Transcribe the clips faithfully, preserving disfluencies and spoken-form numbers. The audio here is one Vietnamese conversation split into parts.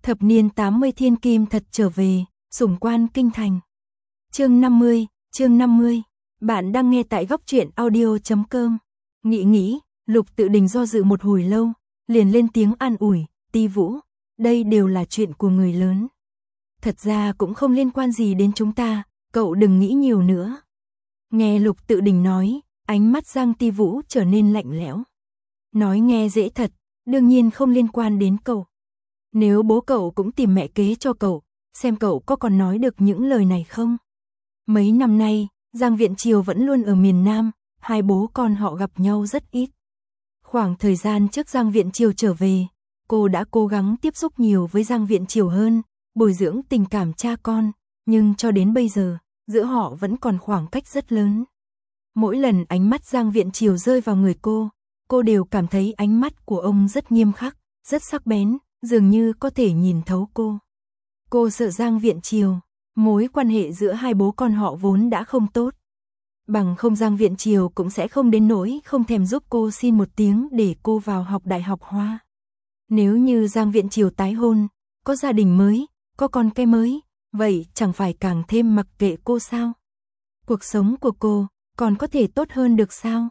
Thập niên tám mươi thiên kim thật trở về, sủng quan kinh thành. Chương năm mươi, chương năm mươi. Bạn đang nghe tại góc truyện audio chấm com. Nghĩ nghĩ, Lục Tự Đình do dự một hồi lâu, liền lên tiếng an ủi, Ti Vũ, đây đều là chuyện của người lớn. Thật ra cũng không liên quan gì đến chúng ta, cậu đừng nghĩ nhiều nữa. Nghe Lục Tự Đình nói, ánh mắt Giang Ti Vũ trở nên lạnh lẽo. Nói nghe dễ thật, đương nhiên không liên quan đến cậu. Nếu bố cậu cũng tìm mẹ kế cho cậu, xem cậu có còn nói được những lời này không? Mấy năm nay, Giang Viễn Triều vẫn luôn ở miền Nam, hai bố con họ gặp nhau rất ít. Khoảng thời gian trước Giang Viễn Triều trở về, cô đã cố gắng tiếp xúc nhiều với Giang Viễn Triều hơn, bồi dưỡng tình cảm cha con, nhưng cho đến bây giờ, giữa họ vẫn còn khoảng cách rất lớn. Mỗi lần ánh mắt Giang Viễn Triều rơi vào người cô, cô đều cảm thấy ánh mắt của ông rất nghiêm khắc, rất sắc bén, dường như có thể nhìn thấu cô. Cô sợ Giang Viễn Triều, mối quan hệ giữa hai bố con họ vốn đã không tốt. Bằng không Giang Viễn Triều cũng sẽ không đến nỗi không thèm giúp cô xin một tiếng để cô vào học đại học Hoa. Nếu như Giang Viễn Triều tái hôn, có gia đình mới, có con cái mới, vậy chẳng phải càng thêm mặc kệ cô sao? Cuộc sống của cô còn có thể tốt hơn được sao?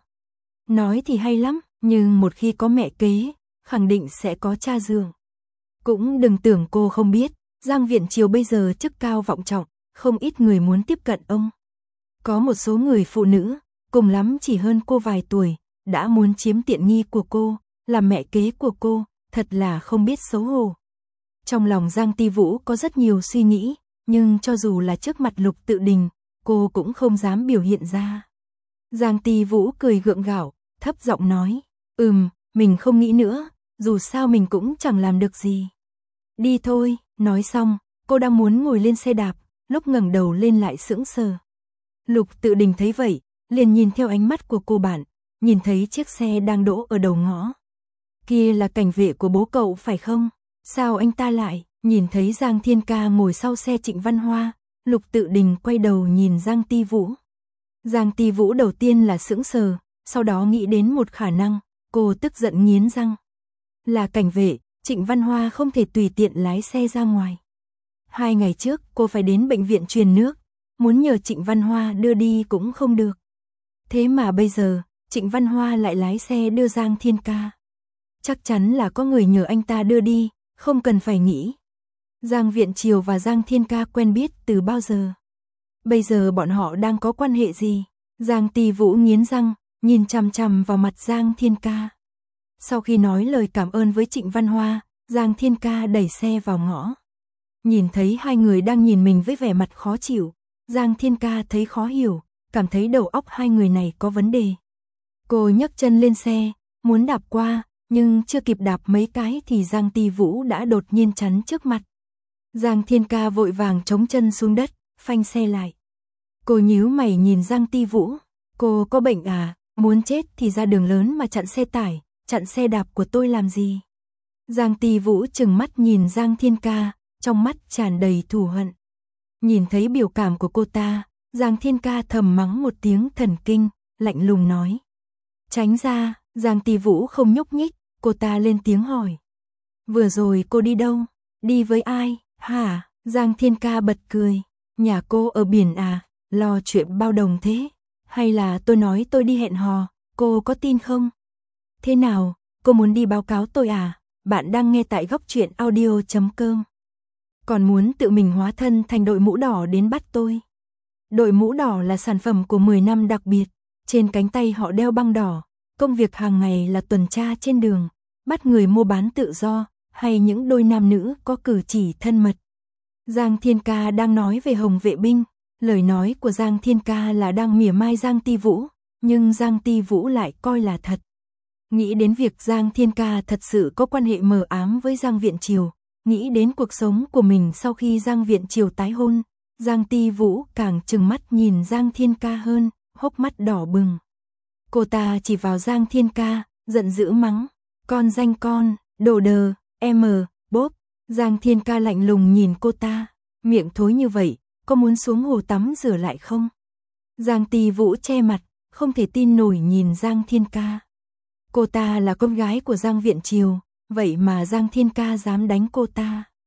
Nói thì hay lắm, nhưng một khi có mẹ kế, khẳng định sẽ có cha dượng. Cũng đừng tưởng cô không biết, Giang Viễn Triều bây giờ chức cao vọng trọng, không ít người muốn tiếp cận ông. Có một số người phụ nữ, cùng lắm chỉ hơn cô vài tuổi, đã muốn chiếm tiện nghi của cô, làm mẹ kế của cô, thật là không biết xấu hổ. Trong lòng Giang Ti Vũ có rất nhiều suy nghĩ, nhưng cho dù là trước mặt Lục Tự Đình, cô cũng không dám biểu hiện ra. Giang Ti Vũ cười gượng gạo, thấp giọng nói, ừm, mình không nghĩ nữa, dù sao mình cũng chẳng làm được gì. Đi thôi, nói xong, cô đang muốn ngồi lên xe đạp, lúc ngẩng đầu lên lại sững sờ. Lục Tự Đình thấy vậy, liền nhìn theo ánh mắt của cô bạn, nhìn thấy chiếc xe đang đỗ ở đầu ngõ. Kia là cảnh vệ của bố cậu phải không? Sao anh ta lại? Nhìn thấy Giang Thiên Ca ngồi sau xe Trịnh Văn Hoa, Lục Tự Đình quay đầu nhìn Giang Ti Vũ. Giang Ti Vũ đầu tiên là sững sờ, sau đó nghĩ đến một khả năng, cô tức giận nghiến răng. Là cảnh vệ, Trịnh Văn Hoa không thể tùy tiện lái xe ra ngoài. Hai ngày trước cô phải đến bệnh viện truyền nước, muốn nhờ Trịnh Văn Hoa đưa đi cũng không được. Thế mà bây giờ, Trịnh Văn Hoa lại lái xe đưa Giang Thiên Ca. Chắc chắn là có người nhờ anh ta đưa đi, không cần phải nghĩ. Giang Viễn Triều và Giang Thiên Ca quen biết từ bao giờ? Bây giờ bọn họ đang có quan hệ gì? Giang Ti Vũ nghiến răng, nhìn chằm chằm vào mặt Giang Thiên Ca. Sau khi nói lời cảm ơn với Trịnh Văn Hoa, Giang Thiên Ca đẩy xe vào ngõ. Nhìn thấy hai người đang nhìn mình với vẻ mặt khó chịu, Giang Thiên Ca thấy khó hiểu, cảm thấy đầu óc hai người này có vấn đề. Cô nhấc chân lên xe, muốn đạp qua, nhưng chưa kịp đạp mấy cái thì Giang Ti Vũ đã đột nhiên chắn trước mặt. Giang Thiên Ca vội vàng chống chân xuống đất, phanh xe lại. Cô nhíu mày nhìn Giang Ti Vũ, cô có bệnh à, muốn chết thì ra đường lớn mà chặn xe tải, chặn xe đạp của tôi làm gì? Giang Ti Vũ trừng mắt nhìn Giang Thiên Ca, trong mắt tràn đầy thù hận. Nhìn thấy biểu cảm của cô ta, Giang Thiên Ca thầm mắng một tiếng thần kinh, lạnh lùng nói. Tránh ra, Giang Ti Vũ không nhúc nhích, cô ta lên tiếng hỏi. Vừa rồi cô đi đâu? Đi với ai? Hả? Giang Thiên Ca bật cười. Nhà cô ở biển à? Lo chuyện bao đồng thế? Hay là tôi nói tôi đi hẹn hò, cô có tin không? Thế nào, cô muốn đi báo cáo tôi à? Bạn đang nghe tại góc truyện audio chấm com. Còn muốn tự mình hóa thân thành đội mũ đỏ đến bắt tôi. Đội mũ đỏ là sản phẩm của mười năm đặc biệt, trên cánh tay họ đeo băng đỏ, công việc hàng ngày là tuần tra trên đường, bắt người mua bán tự do, hay những đôi nam nữ có cử chỉ thân mật. Giang Thiên Ca đang nói về Hồng Vệ binh, lời nói của Giang Thiên Ca là đang mỉa mai Giang Ti Vũ, nhưng Giang Ti Vũ lại coi là thật. Nghĩ đến việc Giang Thiên Ca thật sự có quan hệ mờ ám với Giang Viễn Triều, nghĩ đến cuộc sống của mình sau khi Giang Viễn Triều tái hôn, Giang Ti Vũ càng trừng mắt nhìn Giang Thiên Ca hơn, hốc mắt đỏ bừng. Cô ta chỉ vào Giang Thiên Ca, giận dữ mắng, con danh con, đồ đờ, em, bốp. Giang Thiên Ca lạnh lùng nhìn cô ta, miệng thối như vậy, có muốn xuống hồ tắm rửa lại không? Giang Ti Vũ che mặt, không thể tin nổi nhìn Giang Thiên Ca. Cô ta là con gái của Giang Viễn Triều, vậy mà Giang Thiên Ca dám đánh cô ta.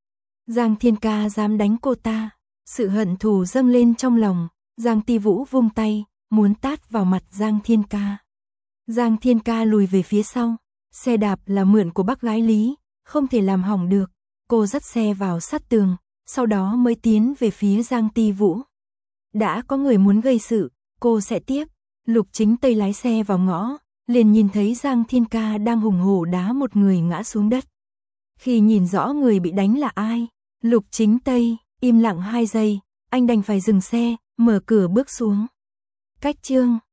Giang Thiên Ca dám đánh cô ta. Sự hận thù dâng lên trong lòng, Giang Ti Vũ vung tay, muốn tát vào mặt Giang Thiên Ca. Giang Thiên Ca lùi về phía sau, xe đạp là mượn của bác gái Lý, không thể làm hỏng được. Cô dắt xe vào sát tường, sau đó mới tiến về phía Giang Ti Vũ. Đã có người muốn gây sự, cô sẽ tiếp. Lục Chính Tây lái xe vào ngõ, liền nhìn thấy Giang Thiên Ca đang hùng hổ đá một người ngã xuống đất. Khi nhìn rõ người bị đánh là ai, Lục Chính Tây im lặng hai giây, anh đành phải dừng xe, mở cửa bước xuống. Cách chương